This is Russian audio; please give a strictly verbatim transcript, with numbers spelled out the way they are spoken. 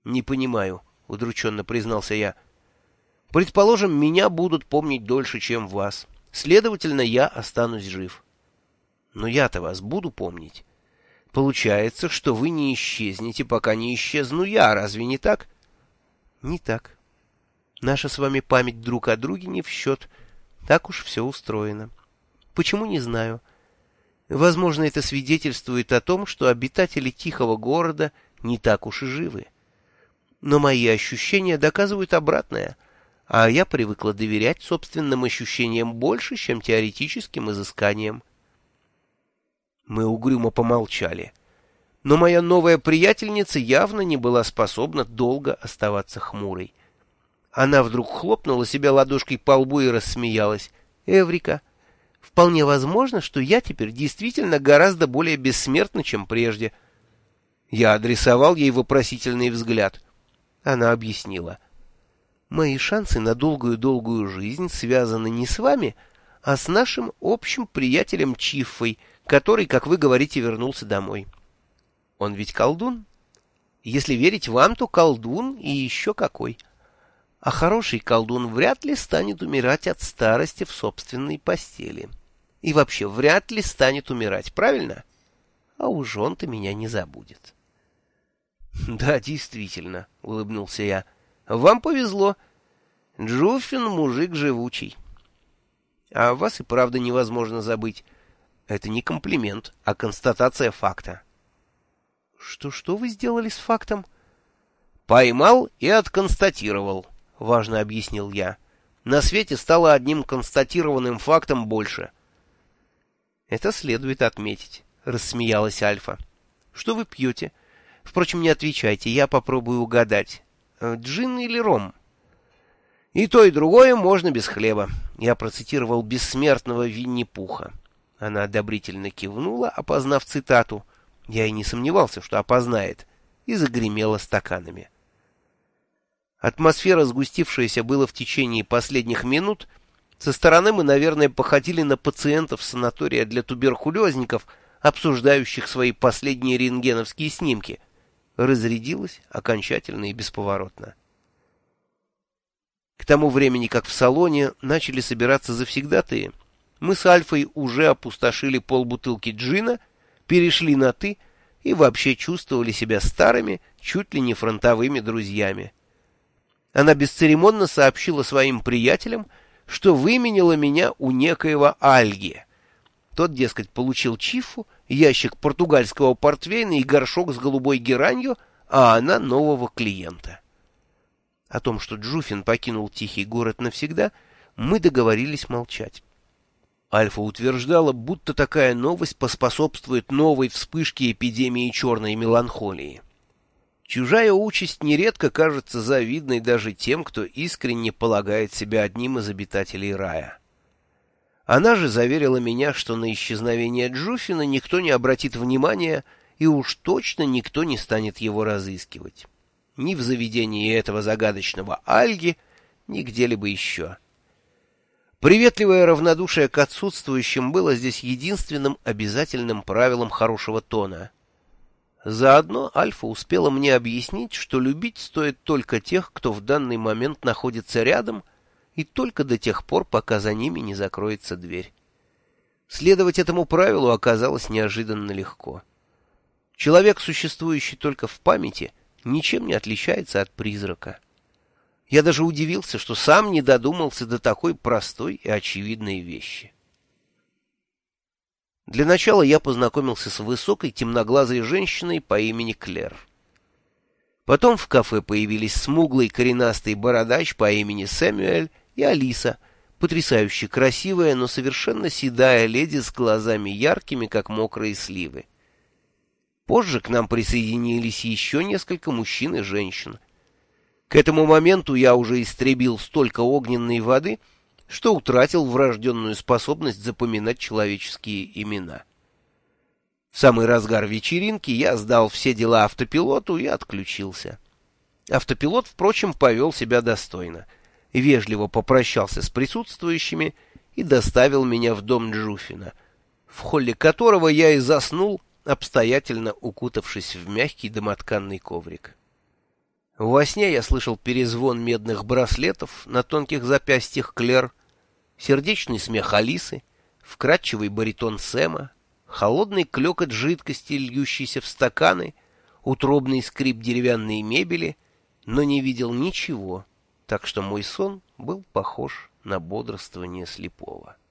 Не понимаю, удрученно признался я. Предположим, меня будут помнить дольше, чем вас. Следовательно, я останусь жив. Но я-то вас буду помнить. Получается, что вы не исчезнете, пока не исчезну я, разве не так? Не так. Наша с вами память друг о друге не в счет. Так уж все устроено. Почему, не знаю. Возможно, это свидетельствует о том, что обитатели тихого города не так уж и живы. Но мои ощущения доказывают обратное, а я привыкла доверять собственным ощущениям больше, чем теоретическим изысканиям. Мы угрюмо помолчали, но моя новая приятельница явно не была способна долго оставаться хмурой. Она вдруг хлопнула себя ладошкой по лбу и рассмеялась. «Эврика, вполне возможно, что я теперь действительно гораздо более бессмертна, чем прежде». Я адресовал ей вопросительный взгляд. Она объяснила. «Мои шансы на долгую-долгую жизнь связаны не с вами, а с нашим общим приятелем Чиффой, который, как вы говорите, вернулся домой. Он ведь колдун? Если верить вам, то колдун и еще какой. А хороший колдун вряд ли станет умирать от старости в собственной постели. И вообще вряд ли станет умирать, правильно? А уж он-то меня не забудет». «Да, действительно», — улыбнулся я. «Вам повезло. Джуффин мужик живучий. А вас и правда невозможно забыть. Это не комплимент, а констатация факта». «Что-что вы сделали с фактом?» «Поймал и отконстатировал», — важно объяснил я. «На свете стало одним констатированным фактом больше». «Это следует отметить», — рассмеялась Альфа. «Что вы пьете? Впрочем, не отвечайте, я попробую угадать. Джин или ром?» «И то, и другое можно без хлеба», — я процитировал бессмертного Винни-Пуха. Она одобрительно кивнула, опознав цитату. Я и не сомневался, что опознает, и загремела стаканами. Атмосфера, сгустившаяся было в течение последних минут, со стороны мы, наверное, походили на пациентов санатория для туберкулезников, обсуждающих свои последние рентгеновские снимки, разрядилась окончательно и бесповоротно. К тому времени, как в салоне начали собираться завсегдатые, мы с Альфой уже опустошили полбутылки джина, перешли на «ты» и вообще чувствовали себя старыми, чуть ли не фронтовыми друзьями. Она бесцеремонно сообщила своим приятелям, что выменила меня у некоего Альги. Тот, дескать, получил чифу, ящик португальского портвейна и горшок с голубой геранью, а она нового клиента. О том, что Джуффин покинул тихий город навсегда, мы договорились молчать. Альфа утверждала, будто такая новость поспособствует новой вспышке эпидемии черной меланхолии. Чужая участь нередко кажется завидной даже тем, кто искренне полагает себя одним из обитателей рая. Она же заверила меня, что на исчезновение Джуффина никто не обратит внимания, и уж точно никто не станет его разыскивать. Ни в заведении этого загадочного Альги, ни где-либо еще. Приветливое равнодушие к отсутствующим было здесь единственным обязательным правилом хорошего тона. Заодно Альфа успела мне объяснить, что любить стоит только тех, кто в данный момент находится рядом, и только до тех пор, пока за ними не закроется дверь. Следовать этому правилу оказалось неожиданно легко. Человек, существующий только в памяти, ничем не отличается от призрака. Я даже удивился, что сам не додумался до такой простой и очевидной вещи. Для начала я познакомился с высокой темноглазой женщиной по имени Клэр. Потом в кафе появились смуглый коренастый бородач по имени Сэмюэль и Алиса, потрясающе красивая, но совершенно седая леди с глазами яркими, как мокрые сливы. Позже к нам присоединились еще несколько мужчин и женщин. К этому моменту я уже истребил столько огненной воды, что утратил врожденную способность запоминать человеческие имена. В самый разгар вечеринки я сдал все дела автопилоту и отключился. Автопилот, впрочем, повел себя достойно, вежливо попрощался с присутствующими и доставил меня в дом Джуффина, в холле которого я и заснул, обстоятельно укутавшись в мягкий домотканный коврик. Во сне я слышал перезвон медных браслетов на тонких запястьях Клэр, сердечный смех Алисы, вкрадчивый баритон Сэма, холодный клёкот жидкости, льющейся в стаканы, утробный скрип деревянной мебели, но не видел ничего, так что мой сон был похож на бодрствование слепого.